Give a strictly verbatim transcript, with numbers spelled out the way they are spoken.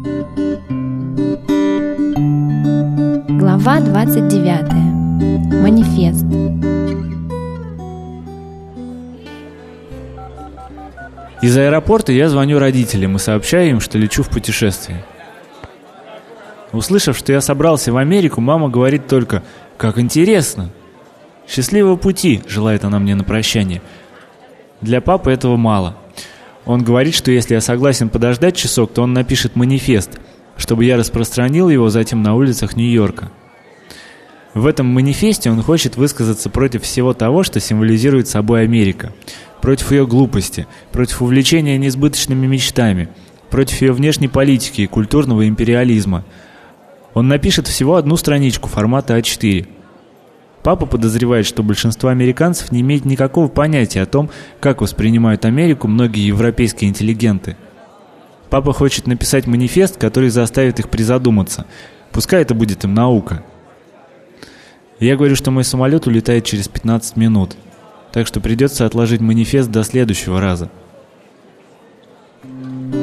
Глава двадцать девятая. Манифест. Из аэропорта я звоню родителям и сообщаю им, что лечу в путешествие. Услышав, что я собрался в Америку, мама говорит только: «Как интересно!» «Счастливого пути!» — желает она мне на прощание. Для папы этого мало. Он говорит, что если я согласен подождать часок, то он напишет манифест, чтобы я распространил его затем на улицах Нью-Йорка. В этом манифесте он хочет высказаться против всего того, что символизирует собой Америка, против ее глупости, против увлечения несбыточными мечтами, против ее внешней политики и культурного империализма. Он напишет всего одну страничку формата а четыре. Папа подозревает, что большинство американцев не имеет никакого понятия о том, как воспринимают Америку многие европейские интеллигенты. Папа хочет написать манифест, который заставит их призадуматься. Пускай это будет им наука. Я говорю, что мой самолет улетает через пятнадцать минут, так что придется отложить манифест до следующего раза.